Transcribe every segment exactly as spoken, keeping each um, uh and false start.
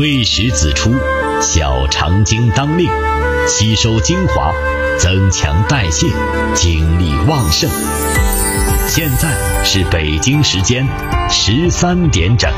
微石子出，小肠经当令，吸收精华，增强代谢，精力旺盛。现在是北京时间十三点整。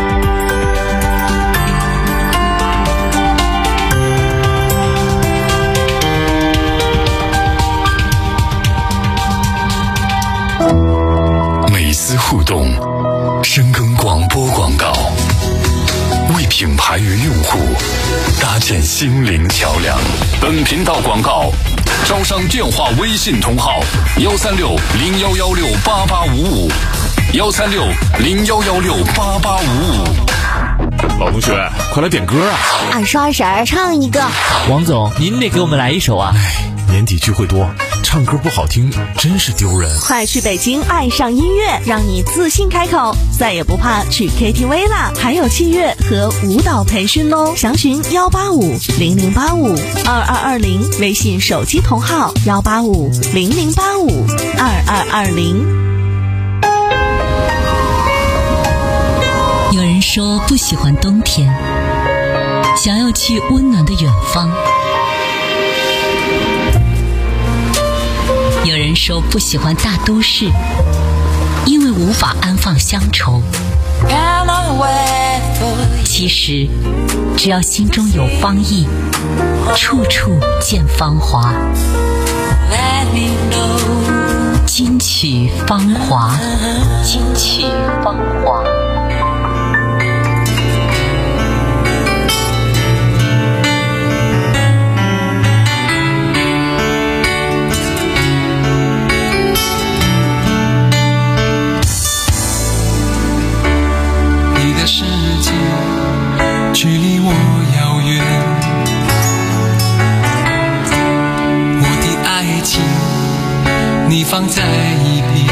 美思互动，深耕广播广告，为品牌与用户搭建心灵桥梁。本频道广告招商电话微信同号幺三六零幺幺六八八五五，幺三六零幺幺六八八五五。 老同学，快来点歌啊！ 二叔二婶儿唱一个。 王总，您得给我们来一首啊！ 年底聚会多，唱歌不好听真是丢人。 快去北京爱上音乐，让你自信开口，再也不怕去 K T V 啦！还有器乐和舞蹈培训哦，详询幺八五零零八五二二二零，微信手机同号幺八五零零八五二二二零。 有人说不喜欢冬天，想要去温暖的远方。有人说不喜欢大都市，因为无法安放乡愁。其实只要心中有芳意，处处见芳华。金曲芳华，金曲芳华。 你的世界距离我遥远，我的爱情你放在一边，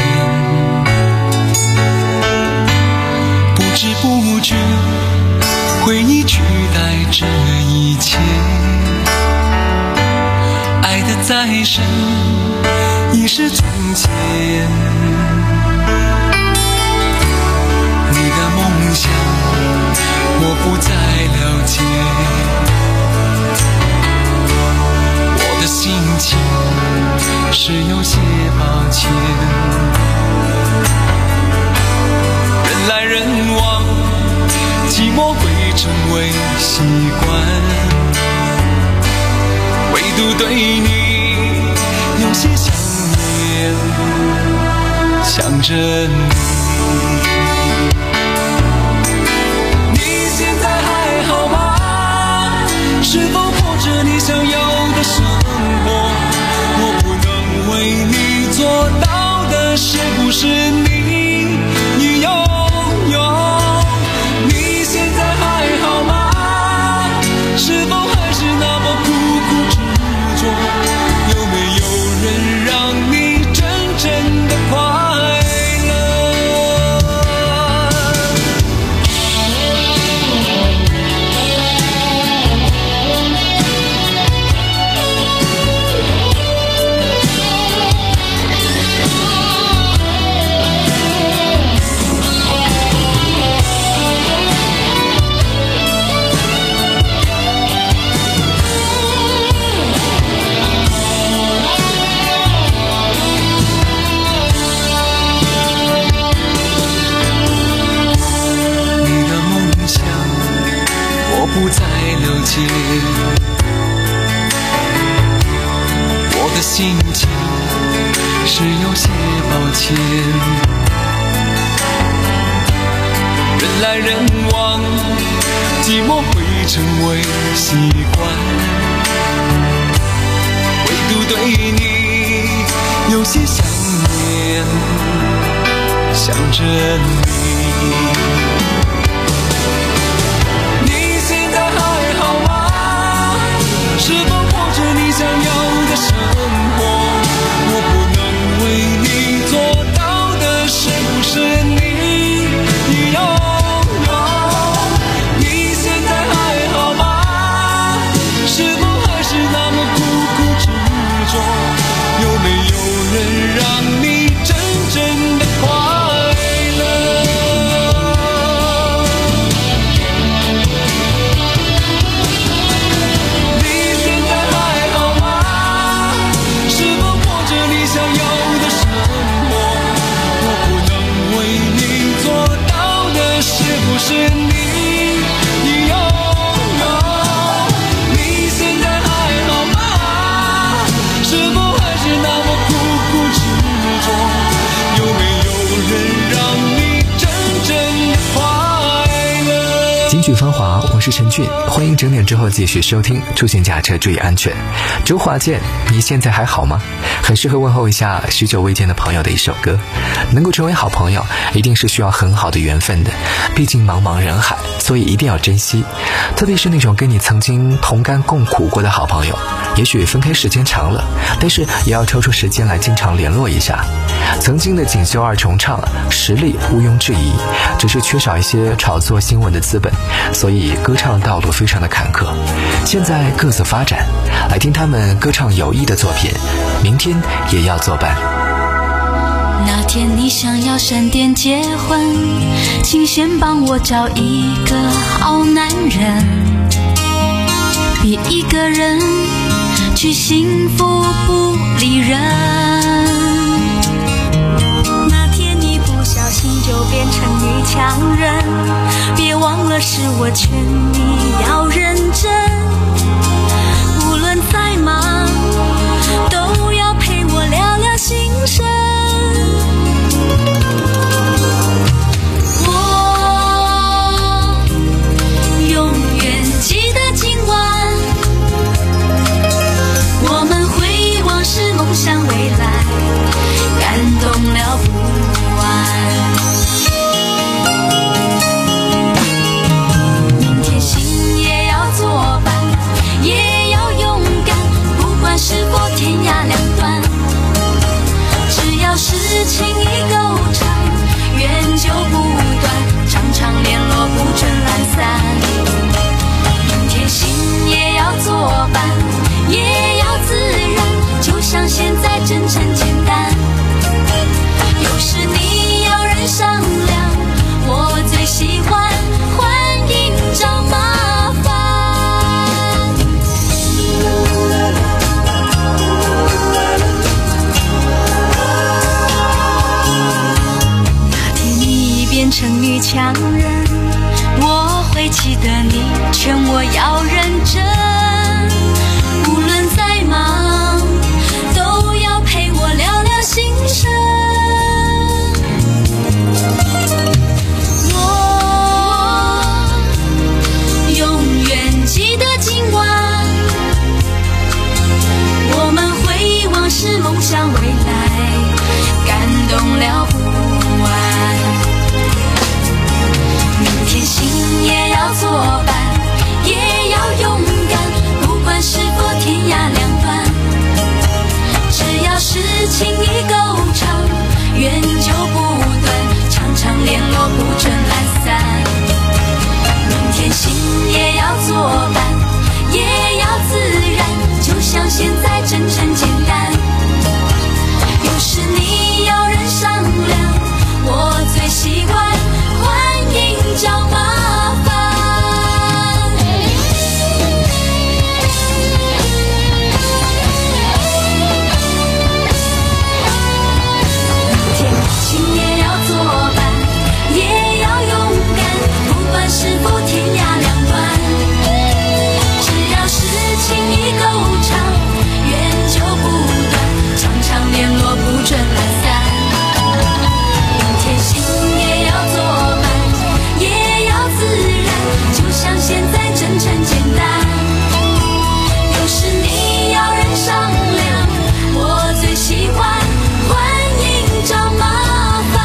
不知不觉回忆取代这一切，爱的再深已是从前，你的梦想我不再了解，我的心情是有些抱歉，人来人往，寂寞会成为习惯，唯独对你有些想念，想着你。是否过着你想要的生活？我不能为你做到的，是不是你已拥有？你现在还好吗？是否还是那么苦苦执着？有没有人让你真正的快乐？不再了解，我的心情是有些抱歉，人来人往，寂寞会成为习惯，唯独对你有些想念，想着你。是否过着你想要的生活？我不能为你做到的，是不是你已拥有？你现在还好吗？是否还是那么苦苦执着？有没有人让你真正的快乐？ 你，你拥有。你现在还好吗？是否还是那么苦苦执着？有没有人让你真正快乐？ 京剧芳华，我是陈俊，欢迎整点之后继续收听，出行驾车注意安全。周华健，你现在还好吗？很适合问候一下许久未见的朋友的一首歌。能够成为好朋友，一定是需要很好的缘分的，毕竟茫茫人海，所以一定要珍惜。特别是那种跟你曾经同甘共苦过的好朋友，也许分开时间长了，但是也要抽出时间来经常联络一下。曾经的锦绣二重唱，实力毋庸置疑，只是缺少一些炒作新闻的资本，所以歌唱道路非常的坎坷。现在各自发展，来听他们歌唱友谊的作品，明天也要作伴。 那天你想要闪电结婚，请先帮我找一个好男人，别一个人去幸福不理人。那天你不小心就变成女强人，别忘了是我劝你要认真，无论再忙都要陪我聊聊心声。向未来感动了不完，明天心也要作伴，也要勇敢，不管是否天涯两端，只要是情谊够长，缘就不断，常常联络不准懒散。明天心也要作伴，也要自然，就像现在真诚简单。有时你要人商量，我最喜欢欢迎找麻烦。那天你变成女强人，我会记得你劝我要认真，无论再忙都要陪我聊聊心声。我永远记得今晚，我们回忆往事，梦想未来，感动了不完。明天心也要作伴，也要勇敢，不管是否天涯两端，只要是情谊够长，缘就不断，常常联络不准懒散。明天心也要作伴，也要自然，就像现在真诚简单。有时你要人商量，我最喜欢欢迎找麻烦。心也要作伴，也要勇敢，不管是否天涯两端，只要是情谊够长，缘就不断，常常联络不准懒散。明天心也要作伴，也要自然，就像现在真诚简单。有时你要人商量，我最喜欢欢迎找麻烦。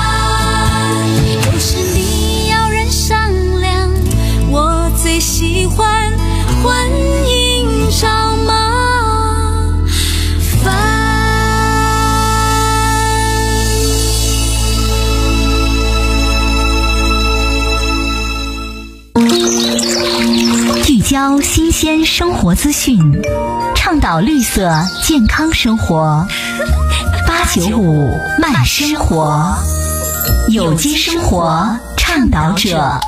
最喜欢欢迎找麻烦。 聚焦新鲜生活资讯，倡导绿色健康生活。八九五慢生活，有机生活倡导者。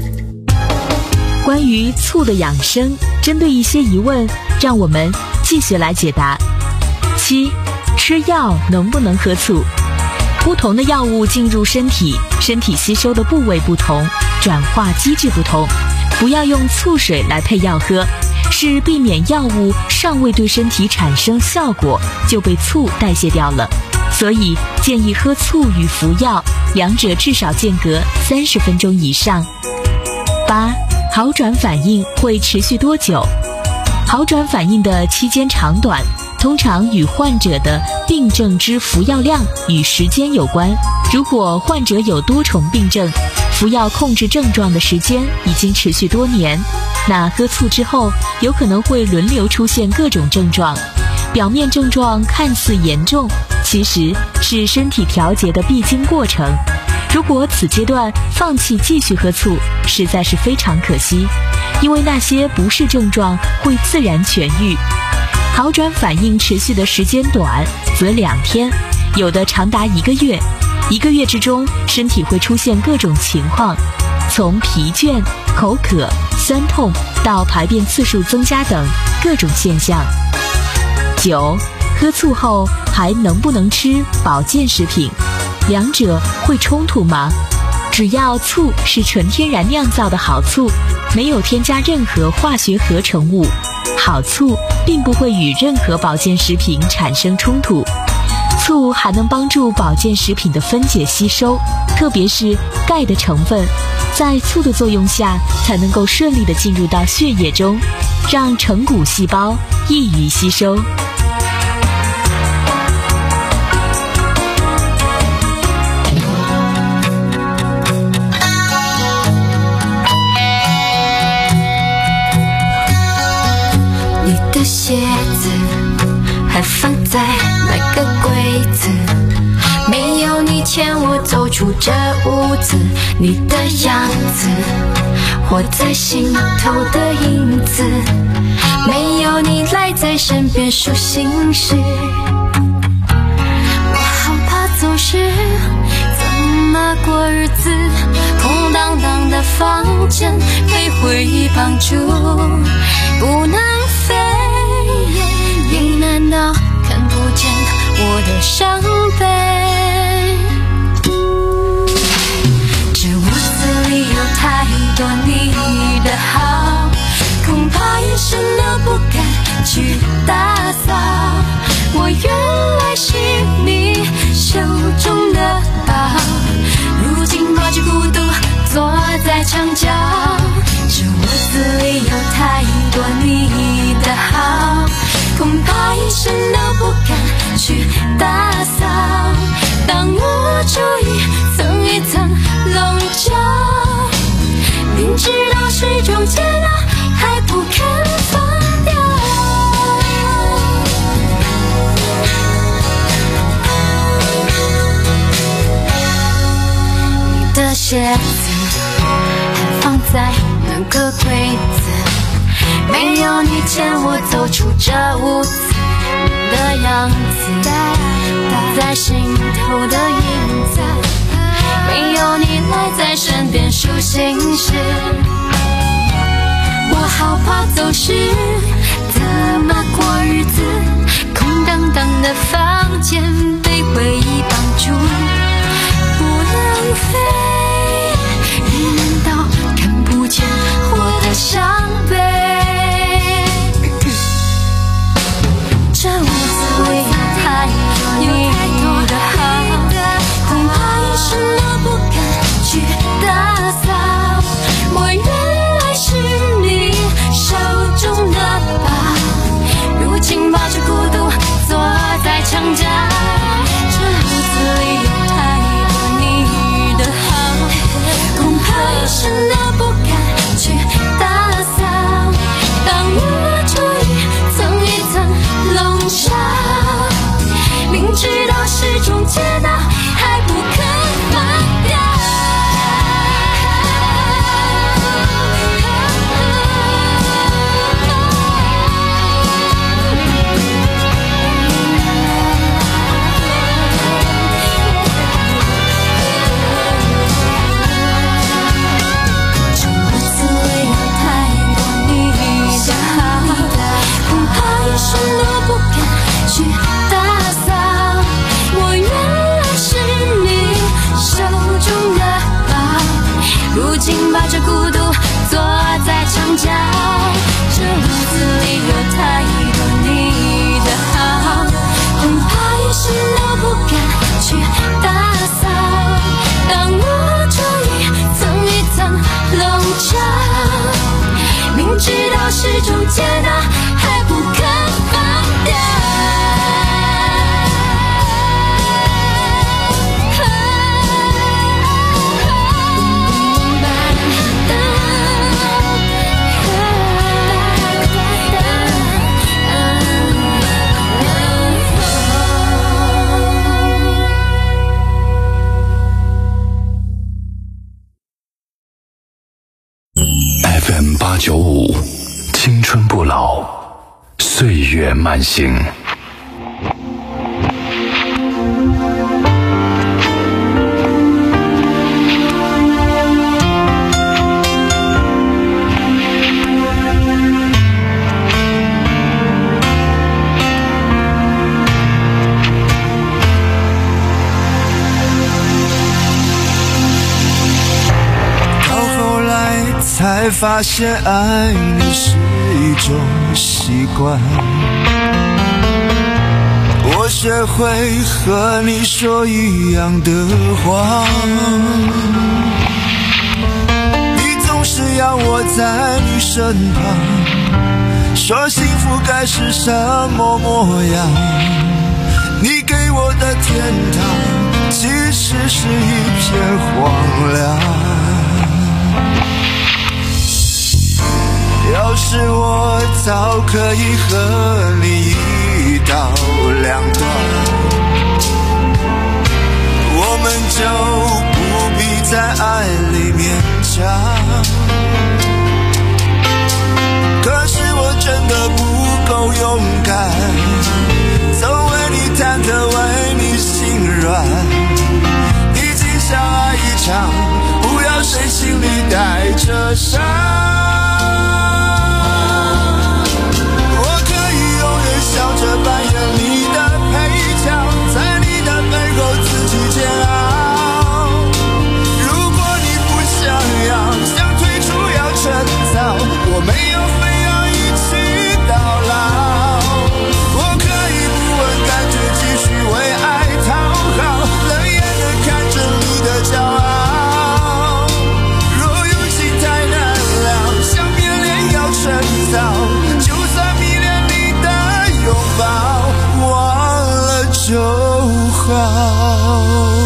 关于醋的养生，针对一些疑问，让我们继续来解答。七，吃药能不能喝醋？ 不同的药物进入身体，身体吸收的部位不同，转化机制不同。不要用醋水来配药喝，是避免药物尚未对身体产生效果就被醋代谢掉了。所以建议喝醋与服药，两者至少间隔三十分钟以上。八、好转反应会持续多久？好转反应的期间长短，通常与患者的病症之服药量与时间有关。如果患者有多重病症，服药控制症状的时间已经持续多年，那喝醋之后有可能会轮流出现各种症状。表面症状看似严重，其实是身体调节的必经过程。如果此阶段放弃继续喝醋，实在是非常可惜，因为那些不适症状会自然痊愈。好转反应持续的时间短，则两天，有的长达一个月。一个月之中，身体会出现各种情况，从疲倦、口渴、酸痛到排便次数增加等各种现象。九、喝醋后还能不能吃保健食品？两者会冲突吗？只要醋是纯天然酿造的好醋，没有添加任何化学合成物，好醋并不会与任何保健食品产生冲突。醋还能帮助保健食品的分解吸收，特别是钙的成分，在醋的作用下才能够顺利地进入到血液中，让成骨细胞易于吸收。 你的鞋子还放在那个柜子，没有你牵我走出这屋子，你的样子活在心头的影子，没有你赖在身边数心事，我好怕走失，怎么过日子？空荡荡的房间被回忆绑住，不能飞，你难道看不见我的伤悲？这屋子里有太多你的好，恐怕一生都不敢去打扫。我原来是你手中的宝，如今抱着孤独坐在墙角。这屋子里有太多你的好，恐怕一生都不敢去打扫。当我注意层一层笼罩，明知道是种煎熬，还不肯放掉。你的鞋子还放在那个柜子，没有你牵我走出这屋子的样子，在心头的影子，没有你赖在身边数心事，我好怕走失，怎么过日子？空荡荡的房间被回忆绑住，不能飞，你难道看不见我的伤悲？这屋子里有太多你的好，恐怕一生都不敢去打扫。我原来是你手中的宝，如今抱着孤独坐在墙角。这屋子里有始终接纳，还不肯放掉。 F M 八九五，青春不老，岁月慢行。 才发现爱你是一种习惯，我学会和你说一样的话，你总是要我在你身旁，说幸福该是什么模样，你给我的天堂其实是一片荒凉。要是我早可以和你一刀两断，我们就不必在爱里勉强。可是我真的不够勇敢，总为你忐忑，为你心软。已经相爱一场，不要谁心里带着伤。笑着扮演你的配角，在你的背后自己煎熬。如果你不想要，想退出要趁早，我没有非要一起到老。我可以不问感觉，继续为爱讨好，冷眼地看着你的骄傲。若有情太难了，想变脸要趁早，就算迷恋你的拥抱，忘了就好。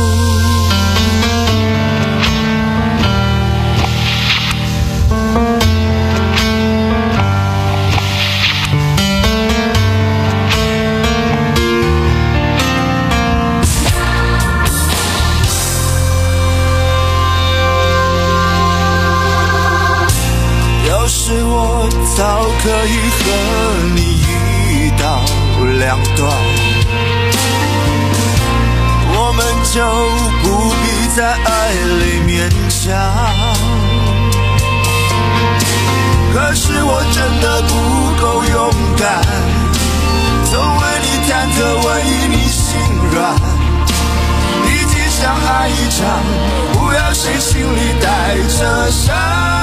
要是我早可以和你一刀两断，我们就不必在爱里勉强。可是我真的不够勇敢，总为你忐忑，为你心软。已经相爱一场，不要谁心里带着伤。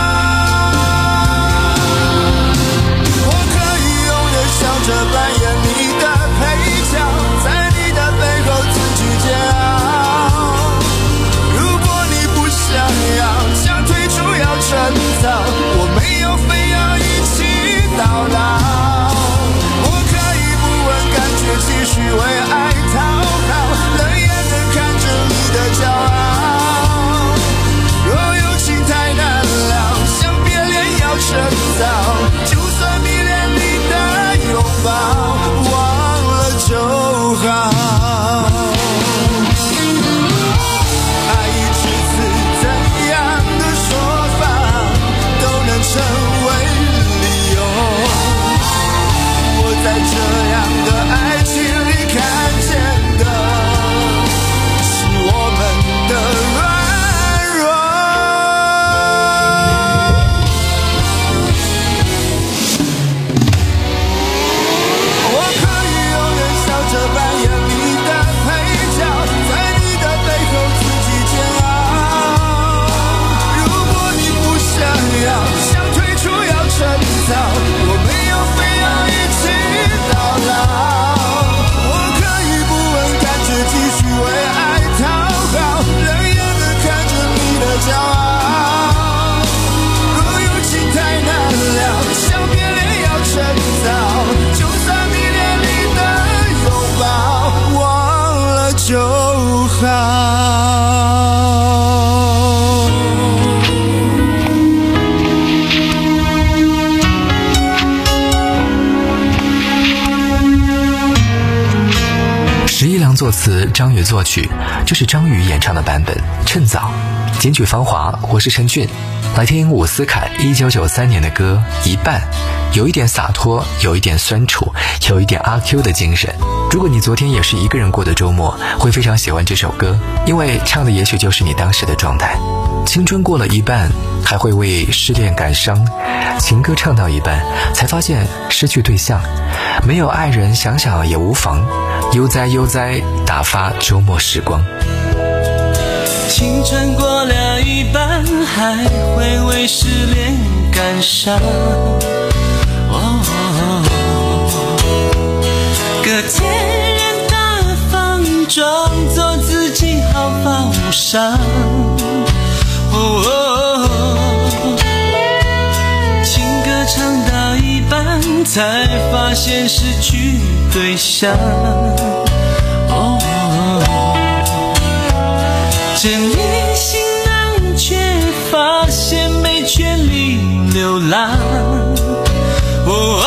笑着扮演你的配角，在你的背后自己煎熬。如果你不想要，想退出要趁早，我没有非要一起到老。我可以不问感觉，继续为爱讨好，冷眼地看着你的骄傲。若有情太难了，想别恋要趁早，就算迷恋你的拥抱，忘了就好。爱一次次怎样的说法都能成为理由，我在这样的爱情里看见的是我们的软弱。我可以永远笑着扮演你的配角，在你的背后自己煎熬。如果你不想要，想退出要趁早，我没有非要一起到老。我可以不问感觉，继续为爱讨好，冷眼地看着你的骄傲。若有情太难了，想别恋作词，张宇作曲，这是张宇演唱的版本《趁早》。金曲芳华，我是陈俊，来听伍思凯一九九三年的歌《一半》，有一点洒脱，有一点酸楚，有一点阿 Q 的精神。如果你昨天也是一个人过的周末，会非常喜欢这首歌，因为唱的也许就是你当时的状态。青春过了一半，还会为失恋感伤，情歌唱到一半，才发现失去对象，没有爱人，想想也无妨，悠哉悠哉，打发周末时光。 青春过了一半，还会为失恋感伤。哦，个天然大方，装作自己毫发无伤。哦，情歌唱到一半，才发现失去对象。哦，整理行囊，却发现没权利流浪。哦，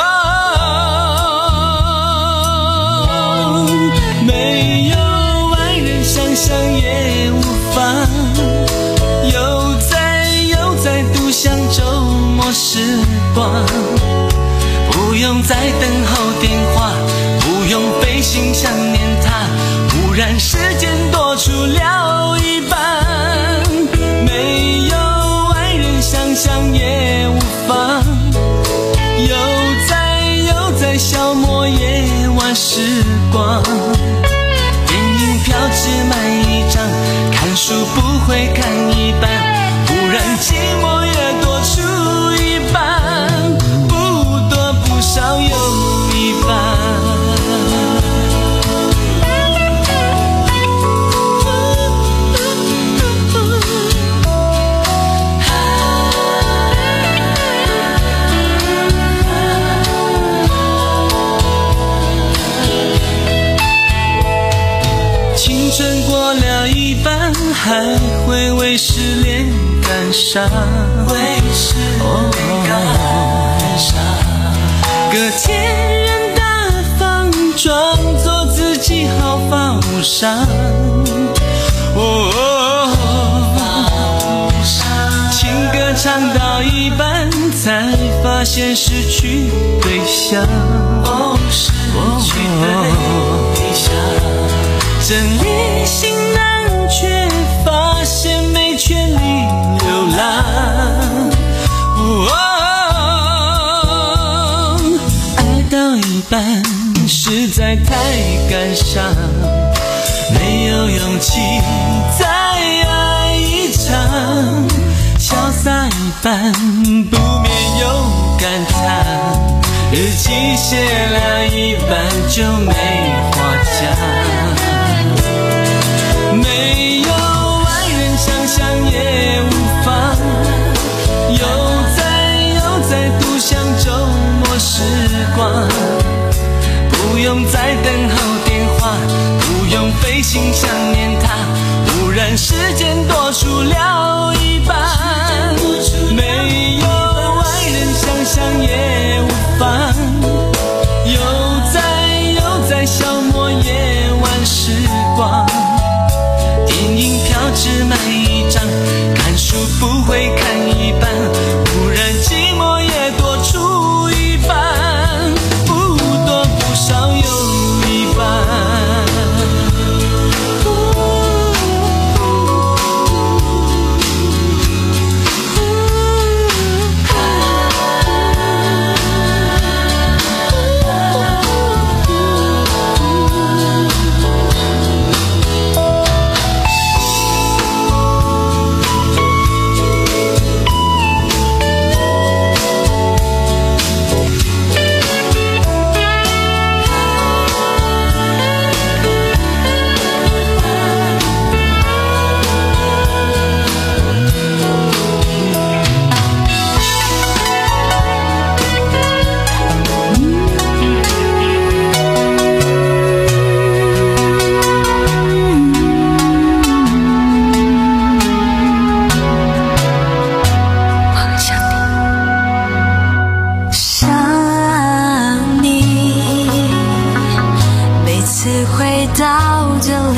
没有爱人，想想也无妨。又在又在独享周末时光，不用再等候电话，不用费心想念他，忽然时间多出了一半。没有爱人，想想也无妨。又在又在消磨夜晚时光，电影票只买一张，看书不会看一半，忽然寂寞也多出一半，不多不少有一半。青春过了一半，还会为失恋感伤，为失恋感伤。个天然大方，装作自己毫发无伤。哦，情歌唱到一半，才发现失去对象。哦，失去对象。整理行囊，却发现没权利流浪。哦，爱到一半实在太感伤，没有勇气再爱一场，潇洒一半不免有感叹，日记写了一半就没话讲。没有爱人，想想也无妨。又在又在独享周末时光，不用再等候电话，不用费心想念他，忽然时间多出了一半。没有爱人，想想也无妨。又在又在消磨夜晚时光，电影票只买一张，看书不会看一半，忽然寂寞也多出一半，不多不少有一半。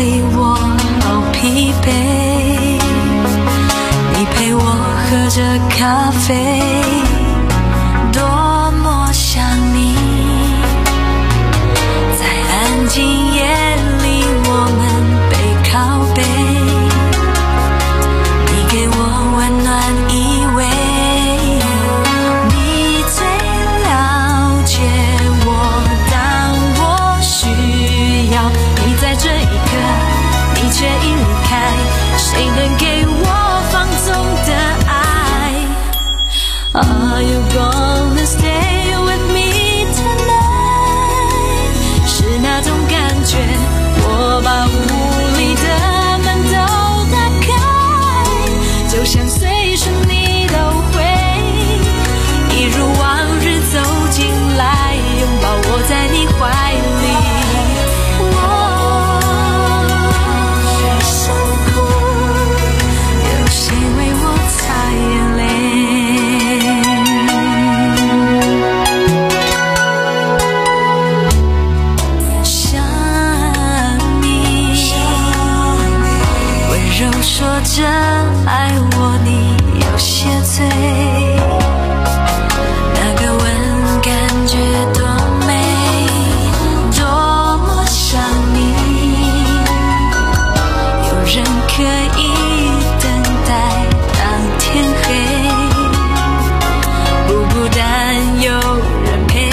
里我好疲惫，你陪我喝着咖啡，多么想你。在安静夜里我们背靠背，你给我温暖依偎，你最了解我，当我需要你在这一刻，你却已离开，谁能给我放纵的爱？ Are you gonna stay with me tonight？ 是那种感觉，我把屋里的门都打开，就像随时你都会一如往日走进来，拥抱我在你怀里。说着爱我，你有些醉，那个吻感觉多美，多么想你，有人可以等待到天黑，不孤单有人陪，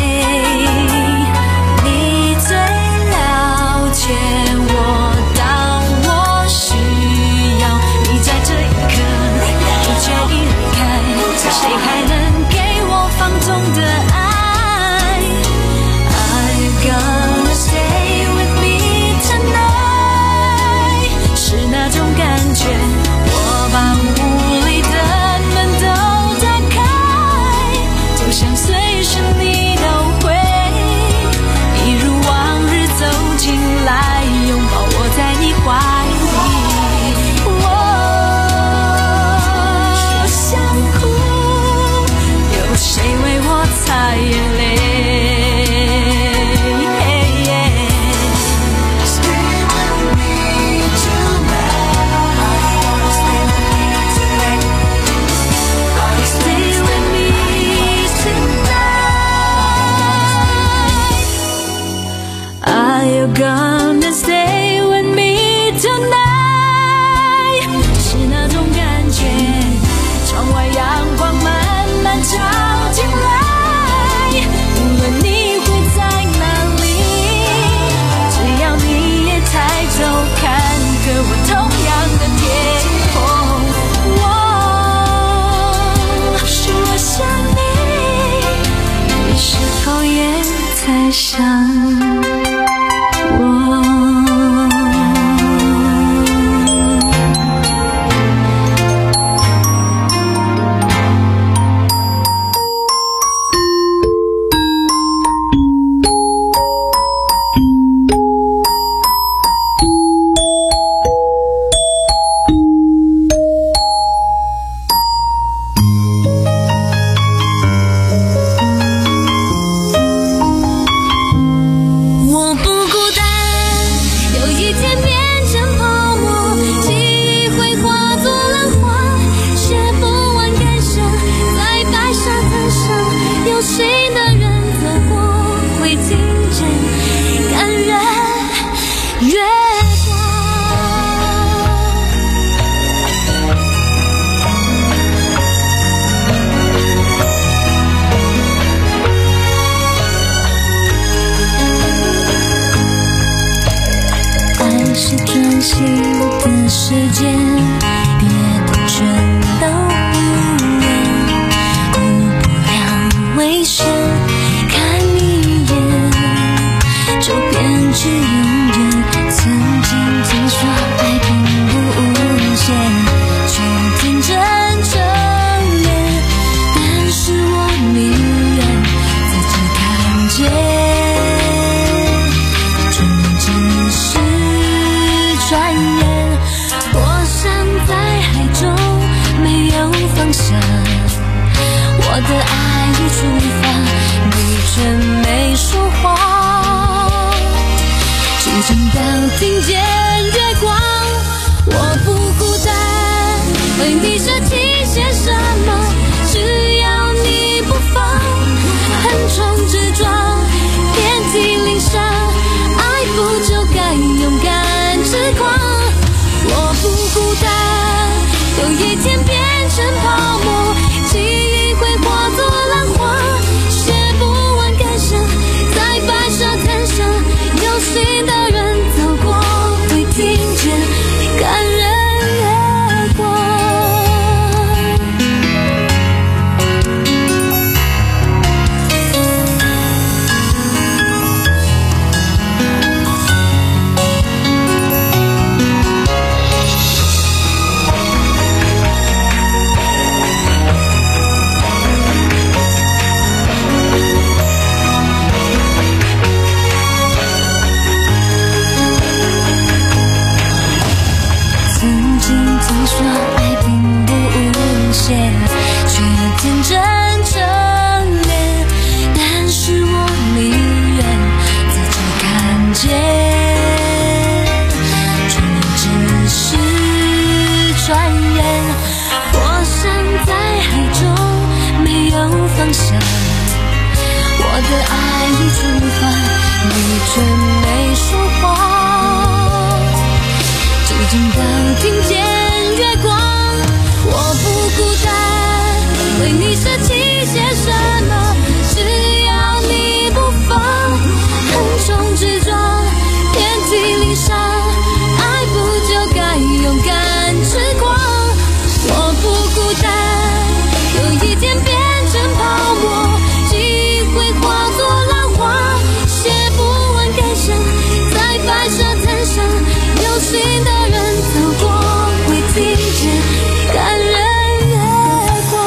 你最了解我，当我需在这一刻，你却已离开，谁还能给我放纵的爱？ Are you gonna stay with me tonight？ 是那种感觉，我把屋里的门都打开，就像随时你都会一如往日走进来，拥抱我在你怀里。谁为我擦眼泪？Are you gonna stay with me tonight？ 是那种感觉，窗外阳光慢慢照进来，无论你会在哪里，只要你也抬头看和我同样的天空。我是我想你，你是否也在想我？是专心的时间，别的全都一样，顾不了微笑，看一眼就变去永远。曾经听说爱并不无限，却天真遮掩，但是我宁愿自己看见。转眼，我站在海中，没有方向。我的爱已出发，你却没说话。只听到听见。 下，我的爱已出发，你却没说话，就正到听见月光。我不孤单，为你舍弃些什么，只要你不放，横冲直撞，遍体鳞伤，爱不就该勇敢痴狂。我不孤单，有一天变成泡沫，机会化作浪花，写不完感伤，在白沙滩上，有心的人走过，会听见感人月光。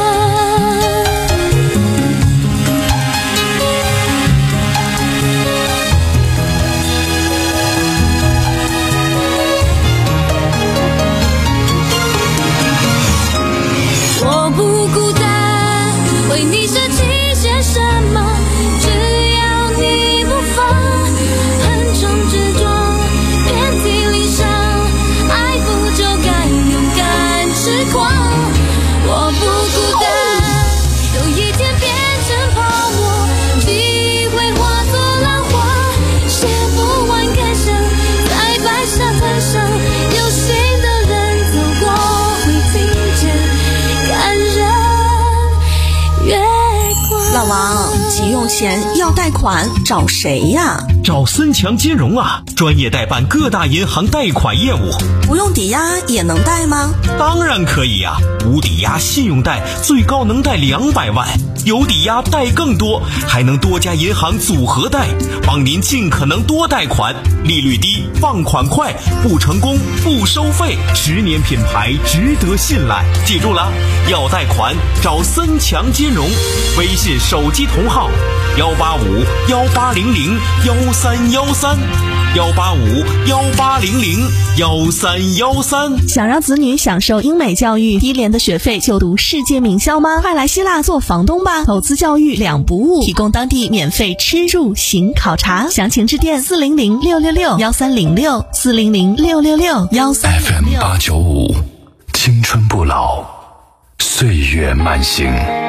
我不孤单，为你舍弃些什么，只要你不放，横冲直撞，遍体鳞伤，爱不就该勇敢痴狂。我不孤单，有一天变成泡沫，机会化作浪花，写不完感伤，在白沙滩上，有心的人走过，会听见感人月光。 老王，急用钱要贷款找谁呀？ 找森强金融啊，专业代办各大银行贷款业务。 不用抵押也能贷吗？ 当然可以啊，无抵押信用贷最高能贷两百万，有抵押贷更多，还能多家银行组合贷，帮您尽可能多贷款，利率低，放款快，不成功不收费，十年品牌，值得信赖。记住了，要贷款找森强金融，微信手机同号幺八五幺八零零幺三幺三幺八五幺八零零幺三幺三。 想让子女享受英美教育，低廉的学费就读世界名校吗？快来希腊做房东吧！投资教育两不误，提供当地免费吃住行考察，详情致电四零零六六六幺三零六四零零六六六幺三零六。 F M 八九五，青春不老，岁月慢行。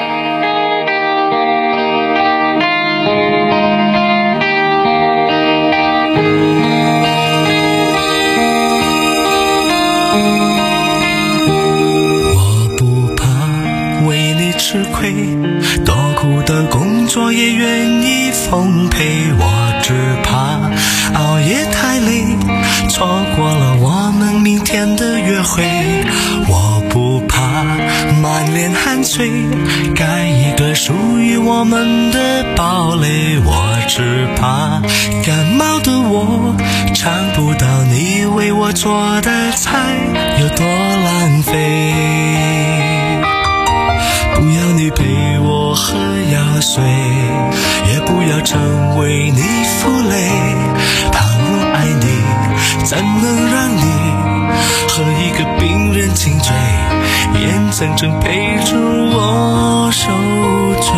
吃亏，多苦的工作也愿意奉陪，我只怕熬夜太累，错过了我们明天的约会。我不怕满脸汗水，盖一个属于我们的堡垒。我只怕感冒的我尝不到你为我做的菜有多浪费。不要你陪我喝药水，也不要成为你负累。倘若爱你，怎能让你和一个病人亲嘴，眼睁睁陪着我受罪。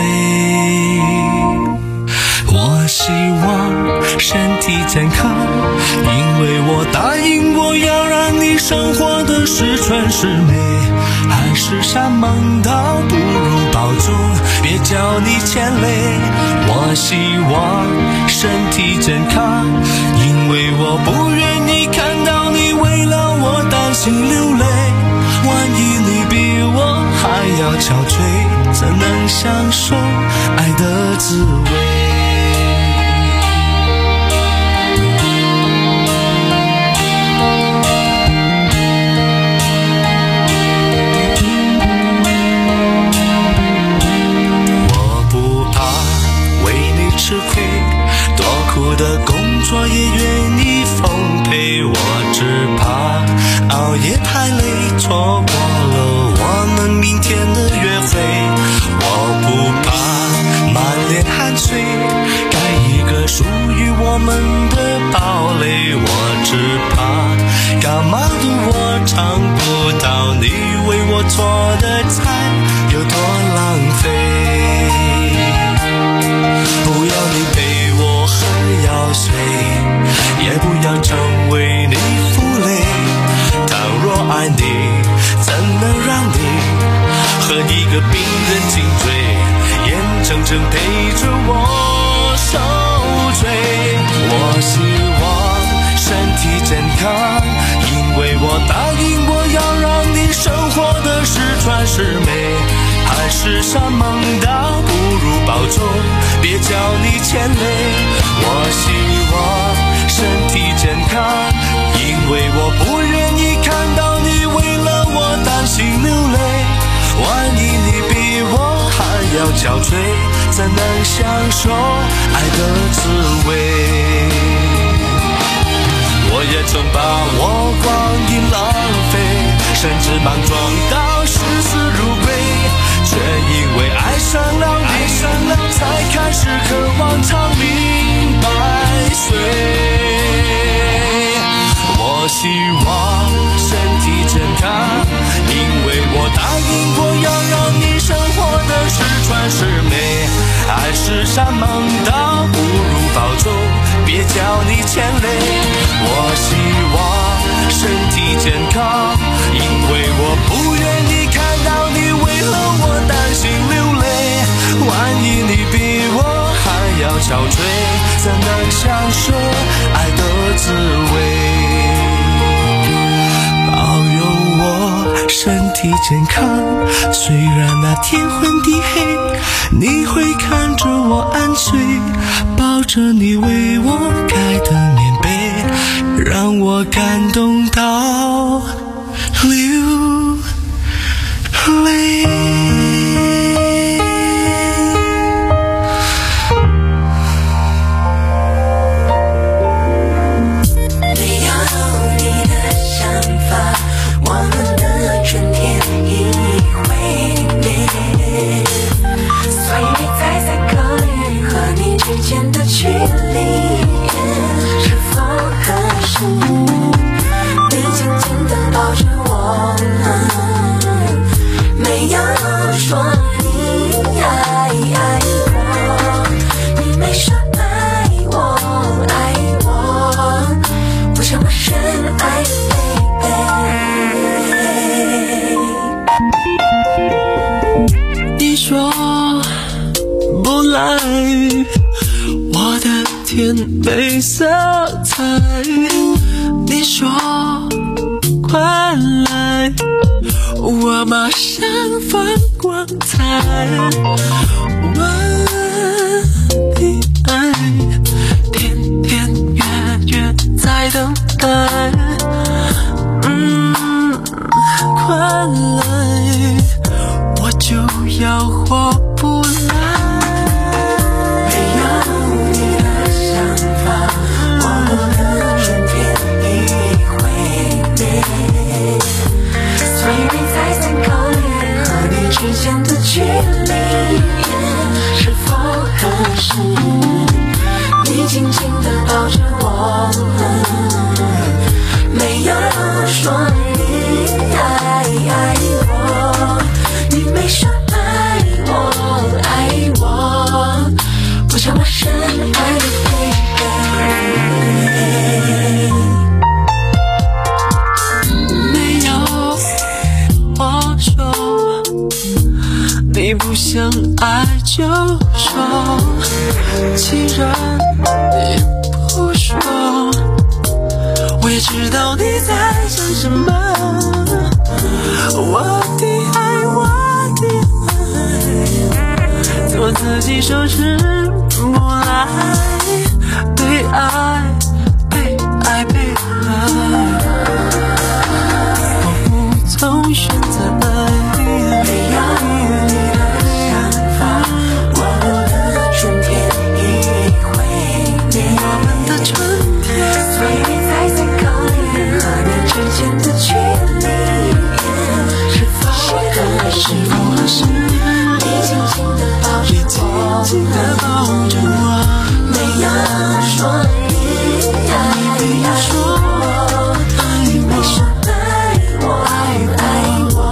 我希望身体健康，因为我答应过要让你生活的十全十美。海誓山盟倒不如保重，别叫你牵累。我希望身体健康，因为我不愿意看到你为了我担心流泪。万一你比我还要憔悴，怎能享受爱的滋味？吃亏，多苦的工作也愿意奉陪。我只怕熬夜太累，错过了我们明天的约会。我不怕满脸汗水，盖一个属于我们的堡垒。我只怕感冒的我尝不到你为我做的菜有多浪费。不要你陪我喝药水， 正陪着我受罪。我希望身体健康，因为我答应我要让你生活的十全十美。海誓山盟倒不如保重，别叫你牵累。我希望身体健康，因为我不愿意看到你为了我担心流泪。万一你比我还要憔悴，怎能享受爱的滋味？我也曾把我光阴浪费，甚至莽撞到视死如归，却因为爱上了你，爱上了才开始渴望长命百岁。我希望身体健康，因为我答应过要让你生活的十全十美。爱是山盟倒不如保重，别叫你牵累。我希望身体健康，因为我不愿意看到你为了我担心流泪。万一你比我还要憔悴，怎能享受爱的滋味？保佑我身体健康，虽然那天昏地黑，你会看着我安睡，抱着你为我盖的棉被，让我感动到流泪。被色彩，你说快来，我马上放光彩。我的爱，天天月月在等待。嗯，快来，我就要活不来。之间的距离是否合适？你紧紧地抱着我，没有说你爱爱我，你没说爱我爱我，不叫陌生爱的 baby。 没有我说你不想爱就说，既然你不说，我也知道你在想什么。我的爱，我的爱，怎么自己收拾不来？被爱，被爱，被爱，我无从选择爱。是否合适？你紧紧地抱着我，紧紧地抱着我，没有说你爱爱我，你没说爱我爱爱我，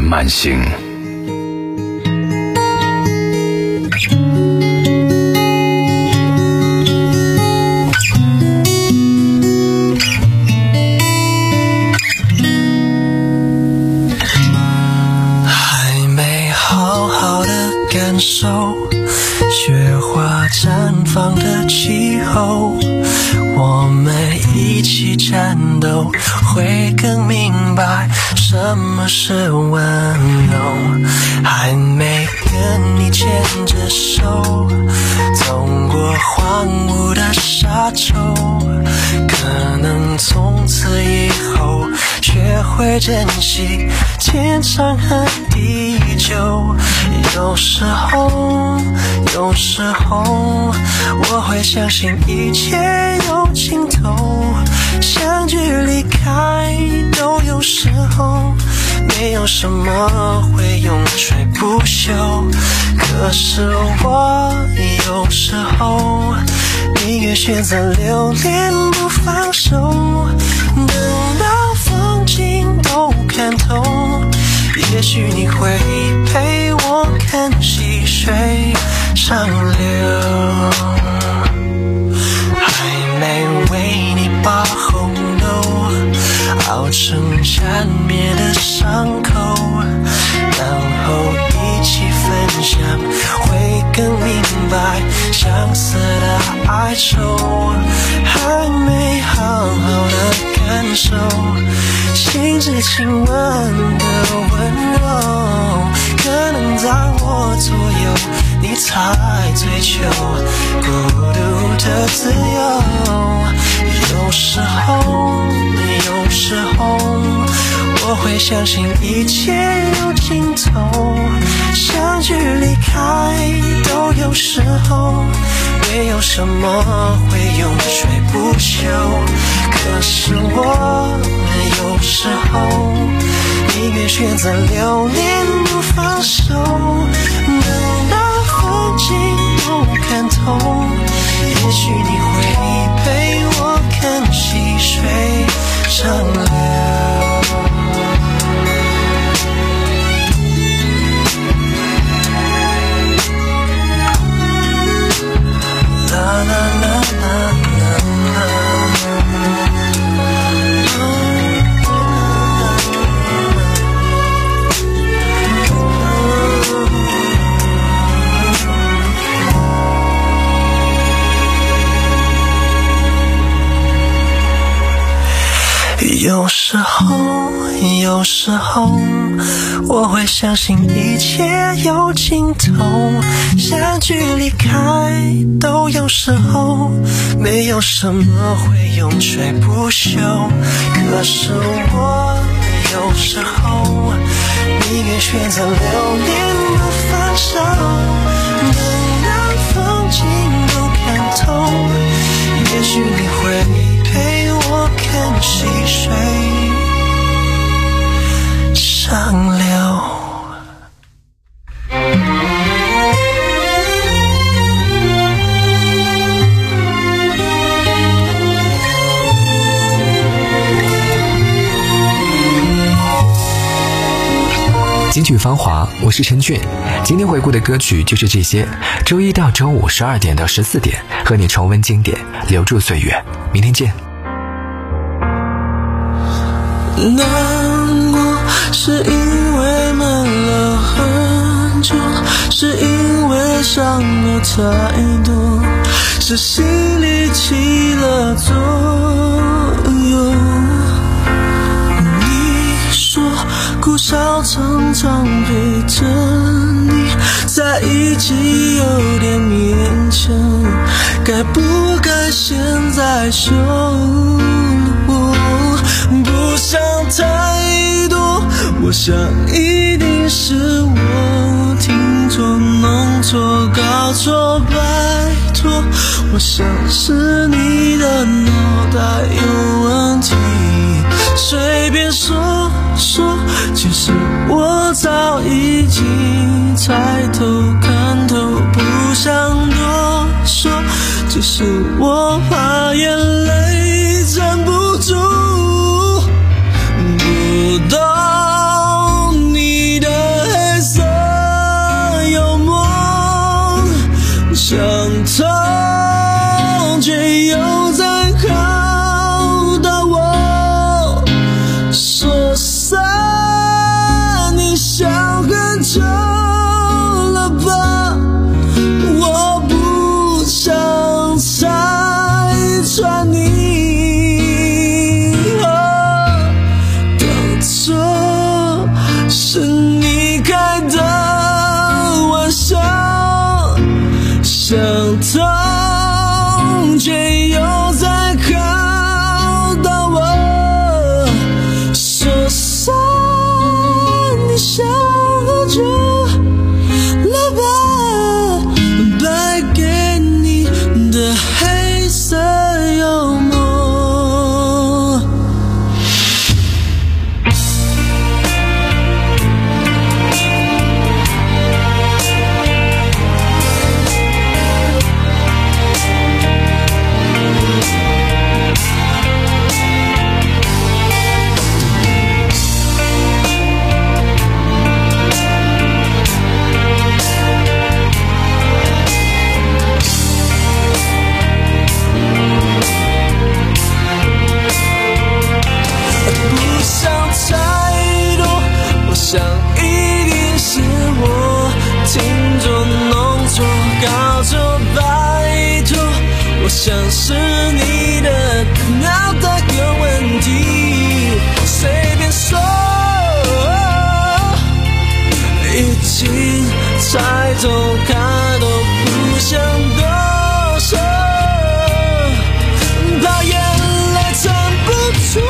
慢行。 感受雪花绽放的气候，我们一起战斗，会更明白什么是温柔。还没跟你牵着手走过荒芜的沙洲，可能从此以后学会珍惜天长和地久。有时候有时候我会相信一切有尽头，相聚离开都有时候，没有什么会永垂不朽。可是我有时候宁愿选择留恋不放手，等到风景都看透，也许你会陪我看细水长流。还没为你把红豆熬成缠绵的伤口，然后一起分享，会更明白相似的哀愁。还没好好的感受心之亲吻的温柔，可能在我左右你才追求孤独的自由。有时候有时候我会相信一切有尽头，相聚离开都有时候，没有什么会永垂不朽。可是我有时候宁愿选择留恋不放手，等到风景都看透，也许你会陪我看细水长流。啦啦啦啦啦啦。有时候有时候我会相信一切有尽头，相聚离开都有时候，没有什么会永垂不朽。可是我有时候宁愿选择留恋不放手，等到风景都看透，也许你会陪我看细水长流。 金曲芳华，我是陈俊。今天回顾的歌曲就是这些。周一到周五十二点到十四点，和你重温经典，留住岁月。明天见。 难过是因为闷了很久，是因为伤了太多，是心里起了作用。你说苦笑常常陪着你在一起有点勉强，该不该现在说？不想太多，我想一定是我听错弄错搞错，拜托，我想是你的脑袋有问题，随便说说，其实我早已经猜透看透，不想多说，只是我怕眼泪站不住，不懂你的痛却又在考到我，说散你想很久了吧，我不想拆穿你，哦，当作是你开的玩笑，想痛却又在考到我，说散你想很久了吧，败给你的黑色幽默。想一定是我听作弄错搞错，拜托，我想是你的脑袋有问题，随便说，已经猜透，看都不想多说，怕眼泪撑不住。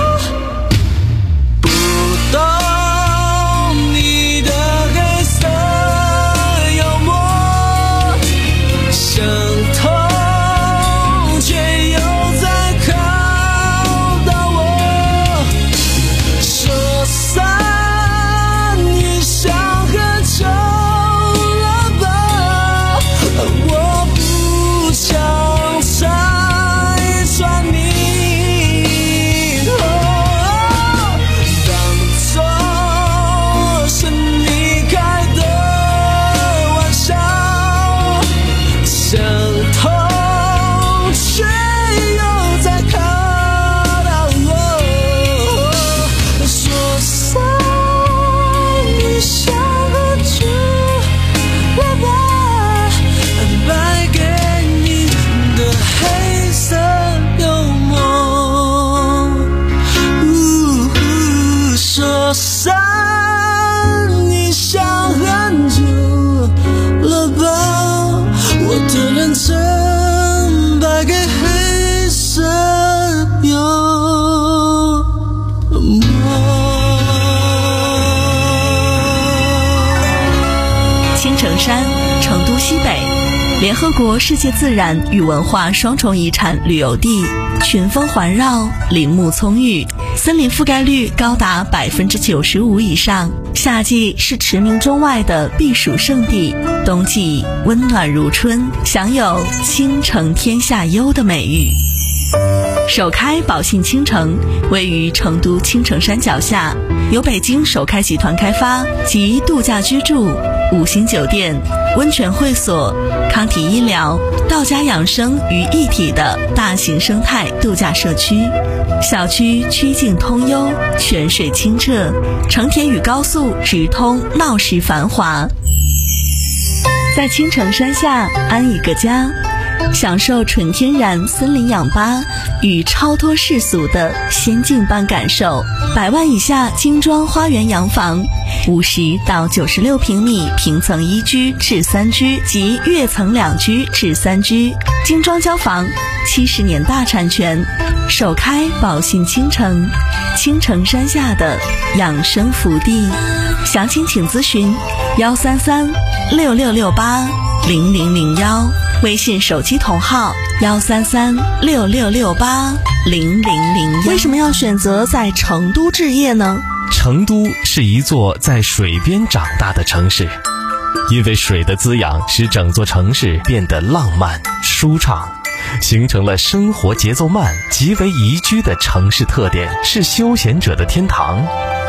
联合国世界自然与文化双重遗产旅游地，群峰环绕，林木葱郁，森林覆盖率高达百分之九十五以上。夏季是驰名中外的避暑胜地，冬季温暖如春，享有倾城天下优的美誉。首开宝信倾城位于成都青城山脚下，由北京首开集团开发，集度假居住、五星酒店、温泉会所、康体医疗、道家养生于一体的大型生态度假社区。小区曲径通幽，泉水清澈，成田与高速直通，闹市繁华。在青城山下安一个家，享受纯天然森林氧吧与超脱世俗的仙境般感受。百万以下精装花园洋房，五十到九十六平米平层一居至三居及跃层两居至三居，精装交房，七十年大产权，首开宝信倾城，青城山下的养生福地。详情请咨询幺三三六六六八零零零幺，微信手机同号幺三三六六六八零零零幺。为什么要选择在成都置业呢？ 成都是一座在水边长大的城市，因为水的滋养使整座城市变得浪漫舒畅，形成了生活节奏慢、极为宜居的城市特点，是休闲者的天堂。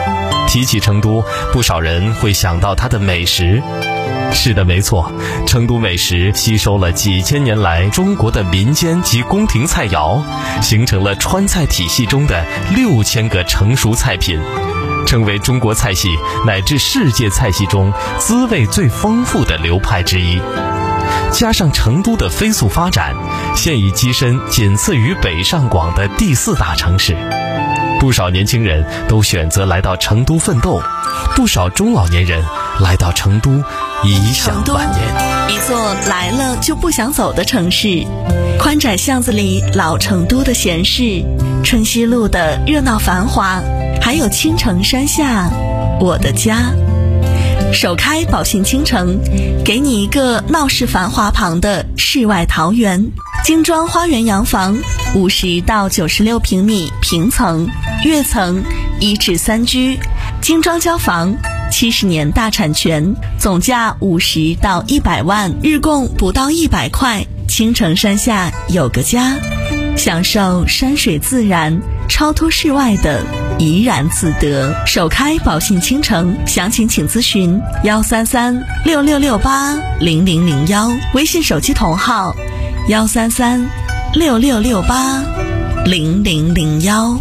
提起成都，不少人会想到它的美食。是的，没错，成都美食吸收了几千年来中国的民间及宫廷菜肴，形成了川菜体系中的六千个成熟菜品，成为中国菜系乃至世界菜系中滋味最丰富的流派之一。加上成都的飞速发展，现已跻身仅次于北上广的第四大城市。不少年轻人都选择来到成都奋斗，不少中老年人来到成都颐享晚年。 一座来了就不想走的城市，宽窄巷子里老成都的闲适，春熙路的热闹繁华，还有青城山下我的家。首开宝信青城，给你一个闹市繁华旁的世外桃源。精装花园洋房，五十到九十六平米平层、跃层、一至三居；精装交房，七十年大产权，总价五十到一百万，日供不到一百块。青城山下有个家，享受山水自然、超脱世外的怡然自得。首开宝信青城，详情请咨询幺三三六六六八零零零幺，微信手机同号幺三三六六六八零零零幺。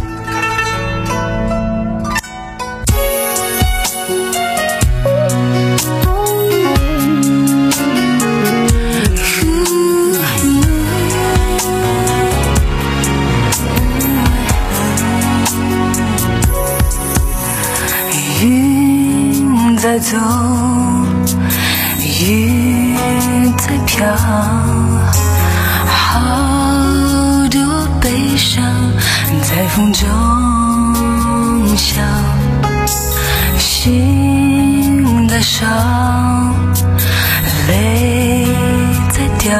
云在走，雨在飘，好多悲伤在风中笑，心在烧，泪在掉，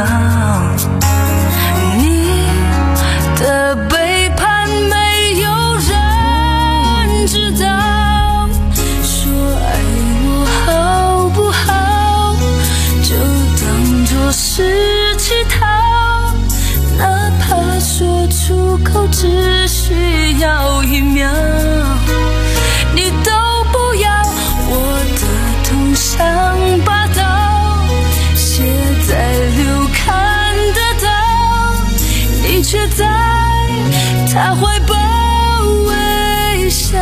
你的背叛没有人知道，说爱我好不好，就当作是乞讨，哪怕说出口只需要一秒，你都不要，我的痛像把刀写在流看得到，你却在他怀抱微笑。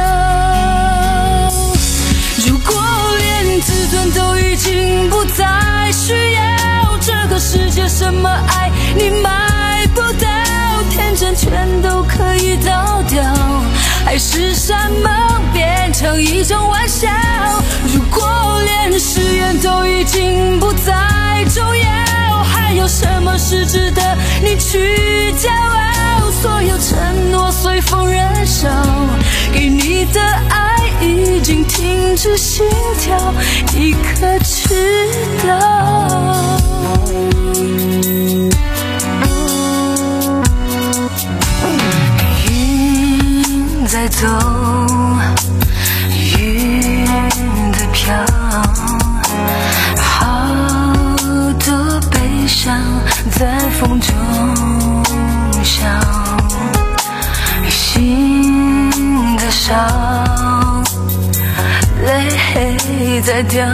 如果连自尊都已经不再需要，这个世界什么爱你买不到，天真全都可以倒掉，爱是什么变成一种玩笑。如果连誓言都已经不再重要，还有什么是值得你去骄傲？所有承诺随风燃烧，给你的爱已经停止心跳，你可知道？云在走，云在飘，好多悲伤在风中笑，心在烧，泪在掉，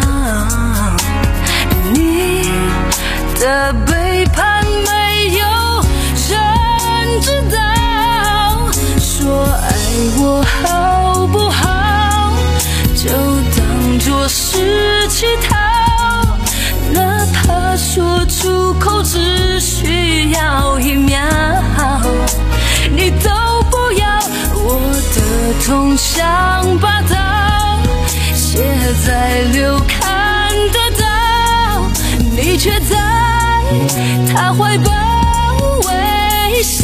你的背叛没有人知道，说爱我好不好，就当作是乞讨，哪怕说出口只需要一秒，你都不要，我的痛像把刀写在流看得到，你却在他怀抱微笑。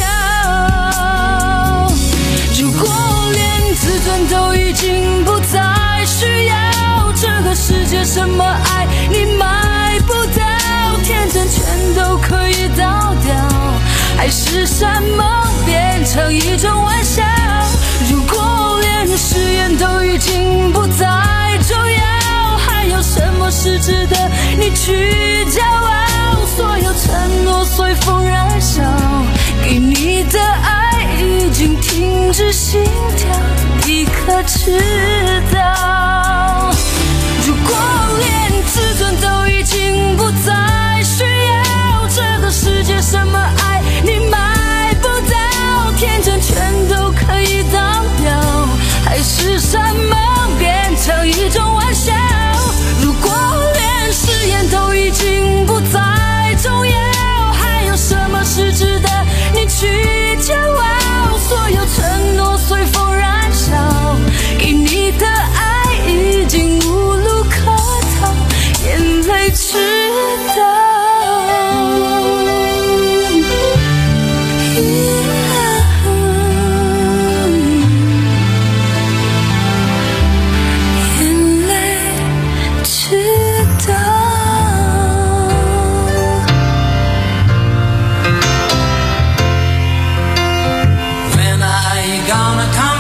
如果连自尊都已经不再需要，这个世界什么爱你买不到，天真全都可以倒掉，爱是什么变成一种玩笑。如果连誓言都已经不再重要，还有什么是值得你去骄傲？所有承诺随风燃烧，给你的爱已经停止心跳，你可知道？ gonna come